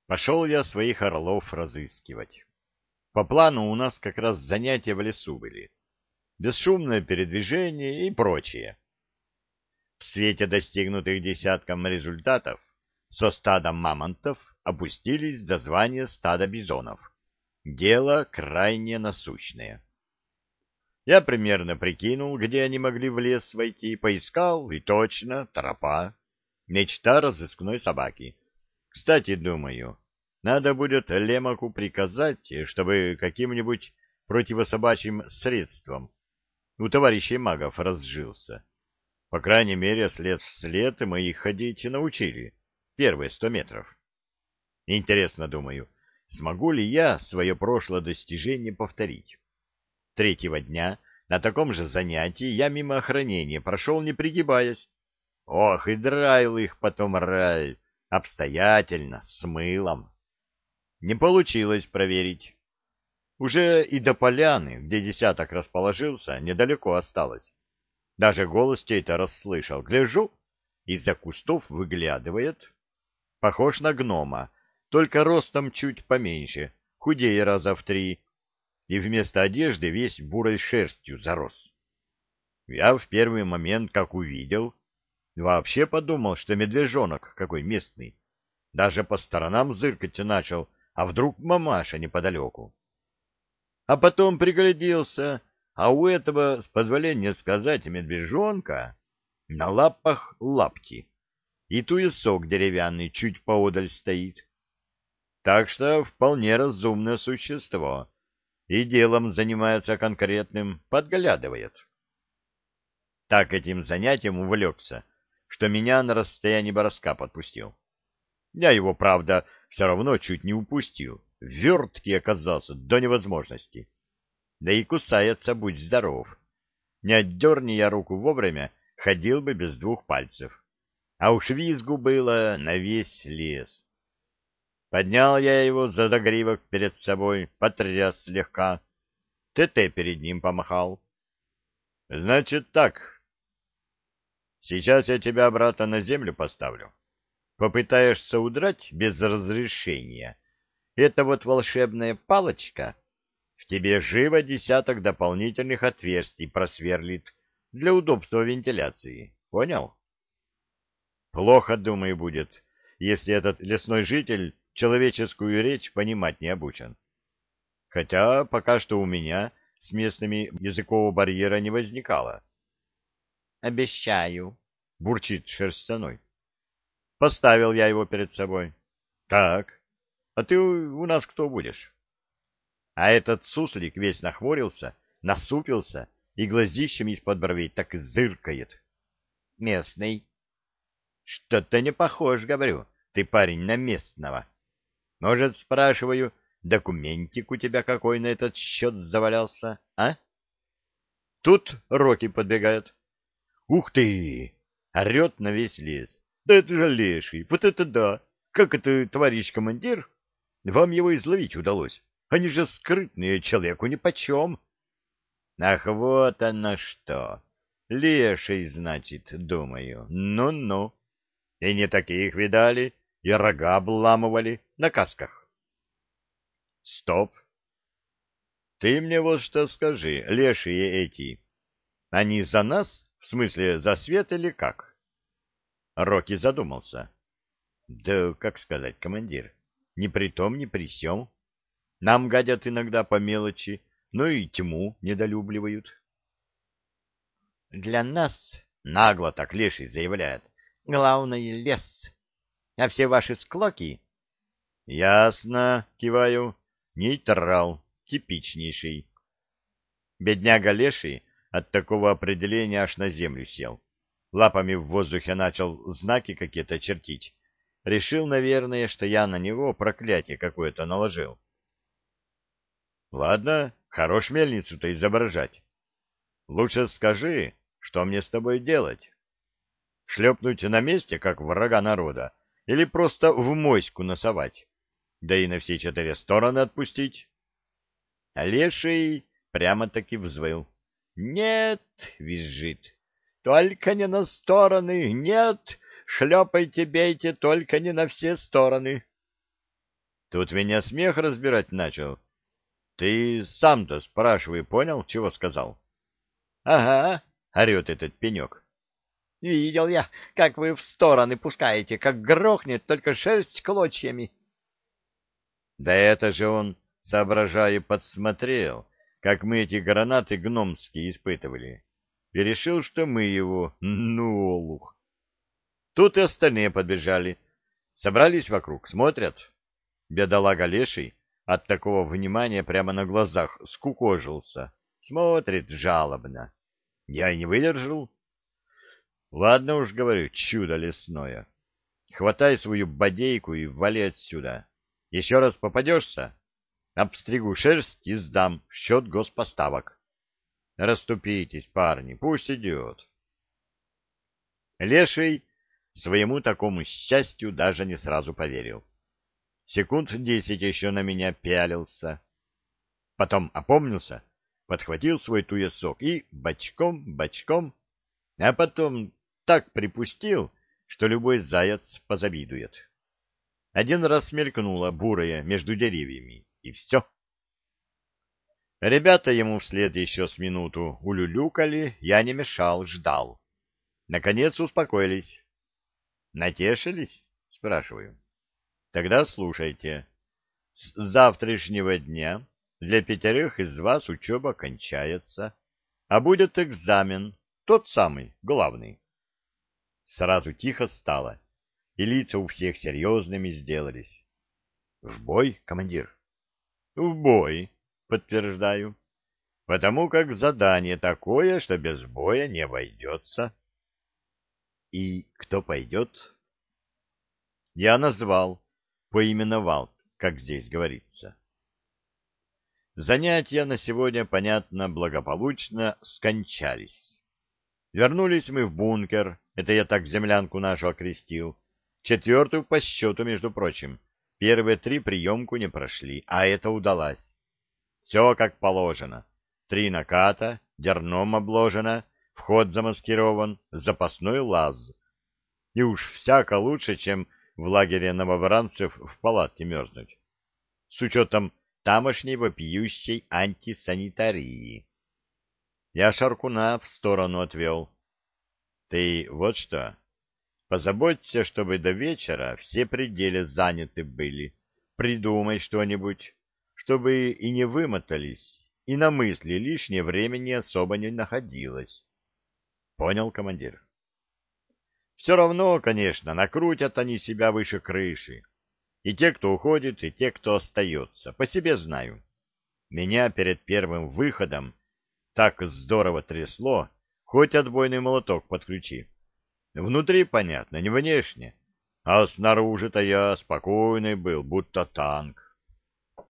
Пошел я своих орлов разыскивать. По плану у нас как раз занятия в лесу были. Бесшумное передвижение и прочее. В свете достигнутых десятком результатов со стадом мамонтов опустились до звания стада бизонов. Дело крайне насущное. Я примерно прикинул, где они могли в лес войти, поискал, и точно, тропа. Мечта разыскной собаки. Кстати, думаю, надо будет Лемаку приказать, чтобы каким-нибудь противособачьим средством у товарищей магов разжился. По крайней мере, след в след мы их ходить и научили. Первые 100 метров. Интересно, думаю, смогу ли я свое прошлое достижение повторить? Третьего дня на таком же занятии я мимо охранения прошел, не пригибаясь. Ох, и драил их потом раль, обстоятельно, с мылом. Не получилось проверить. Уже и до поляны, где десяток расположился, недалеко осталось. Даже голос чей-то расслышал. Гляжу, из-за кустов выглядывает. Похож на гнома, только ростом чуть поменьше, худее раза в 3, и вместо одежды весь бурой шерстью зарос. Я в первый момент, как увидел, вообще подумал, что медвежонок какой местный. Даже по сторонам зыркать начал, а вдруг мамаша неподалеку. А потом пригляделся, а у этого, с позволения сказать, медвежонка на лапах лапти, и туесок деревянный чуть поодаль стоит. Так что вполне разумное существо, и делом занимается конкретным, подглядывает. Так этим занятием увлекся, что меня на расстоянии броска подпустил. Я его, правда, все равно чуть не упустил. Верткий оказался до невозможности. Да и кусается, будь здоров. Не отдерни я руку вовремя, ходил бы без 2 пальцев. А уж визгу было на весь лес. Поднял я его за загривок перед собой, потряс слегка. ТТ перед ним помахал. — Значит так, сейчас я тебя обратно на землю поставлю. Попытаешься удрать без разрешения. Эта вот волшебная палочка в тебе живо десяток дополнительных отверстий просверлит для удобства вентиляции. Понял? Плохо, думаю, будет, если этот лесной житель человеческую речь понимать не обучен. Хотя пока что у меня с местными языкового барьера не возникало. — Обещаю, — бурчит шерстяной. Поставил я его перед собой. — Так, а ты у нас кто будешь? А этот суслик весь нахмурился, насупился и глазищами из-под бровей так и зыркает. — Местный. — Что-то не похож, говорю, ты парень на местного. Может, спрашиваю, документик у тебя какой на этот счет завалялся, а? Тут Рокки подбегает. — Ух ты! — орет на весь лес. — Да это же леший, вот это да! Как это, товарищ командир? Вам его изловить удалось? Они же скрытные, человеку нипочем. Ах, вот оно что! Леший, значит, думаю. Ну-ну. И не таких видали, и рога обламывали на касках. Стоп. Ты мне вот что скажи, лешие эти, они за нас, в смысле за свет или как? Рокки задумался. Да, как сказать, командир, ни при том, ни при сём. Нам гадят иногда по мелочи, но и тьму недолюбливают. Для нас, нагло так леший заявляет, главное лес, а все ваши склоки... Ясно, киваю, нейтрал, типичнейший. Бедняга леший от такого определения аж на землю сел. Лапами в воздухе начал знаки какие-то чертить. Решил, наверное, что я на него проклятие какое-то наложил. Ладно, хорош мельницу-то изображать. Лучше скажи, что мне с тобой делать? Шлепнуть на месте, как врага народа, или просто в моську носовать, да и на все 4 стороны отпустить? А леший прямо-таки взвыл. «Нет!» — визжит. «Только не на стороны! Нет! Шлепайте, бейте, только не на все стороны!» Тут меня смех разбирать начал. Ты сам-то, спрашивай, понял, чего сказал? — Ага, — орет этот пенек. — Видел я, как вы в стороны пускаете, как грохнет, только шерсть клочьями. Да это же он, соображая, подсмотрел, как мы эти гранаты гномские испытывали, и решил, что мы его, ну, олух. Тут и остальные подбежали, собрались вокруг, смотрят. Бедолага леший от такого внимания прямо на глазах скукожился, смотрит жалобно. Я и не выдержал. Ладно уж, говорю, чудо лесное. Хватай свою бодейку и вали отсюда. Еще раз попадешься, обстригу шерсть и сдам в счет госпоставок. Расступитесь, парни, пусть идет. Леший своему такому счастью даже не сразу поверил. Секунд 10 еще на меня пялился. Потом опомнился, подхватил свой туесок и бочком, а потом так припустил, что любой заяц позавидует. Один раз мелькнула бурая между деревьями, и все. Ребята ему вслед еще с минуту улюлюкали, я не мешал, ждал. Наконец успокоились. Натешились? Спрашиваю. Тогда слушайте. С завтрашнего дня для 5 из вас учеба кончается, а будет экзамен, тот самый, главный. Сразу тихо стало, и лица у всех серьезными сделались. — В бой, командир? — В бой, подтверждаю, потому как задание такое, что без боя не обойдется. — И кто пойдет? Я назвал, поименовал, как здесь говорится. Занятия на сегодня, понятно, благополучно скончались. Вернулись мы в бункер, это я так землянку нашу окрестил, 4-ю по счету, между прочим. Первые 3 приемку не прошли, а это удалось. Все как положено. 3 наката, дерном обложено, вход замаскирован, запасной лаз. И уж всяко лучше, чем в лагере новобранцев в палатке мерзнуть. С учетом тамошней вопиющей антисанитарии. Я Шаркуна в сторону отвел. Ты вот что, позаботься, чтобы до вечера все пределы заняты были. Придумай что-нибудь, чтобы и не вымотались, и на мысли лишнее времени особо не находилось. Понял, командир? Все равно, конечно, накрутят они себя выше крыши. И те, кто уходит, и те, кто остается. По себе знаю. Меня перед первым выходом так здорово трясло, хоть отбойный молоток подключи. Внутри, понятно, не внешне. А снаружи-то я спокойный был, будто танк.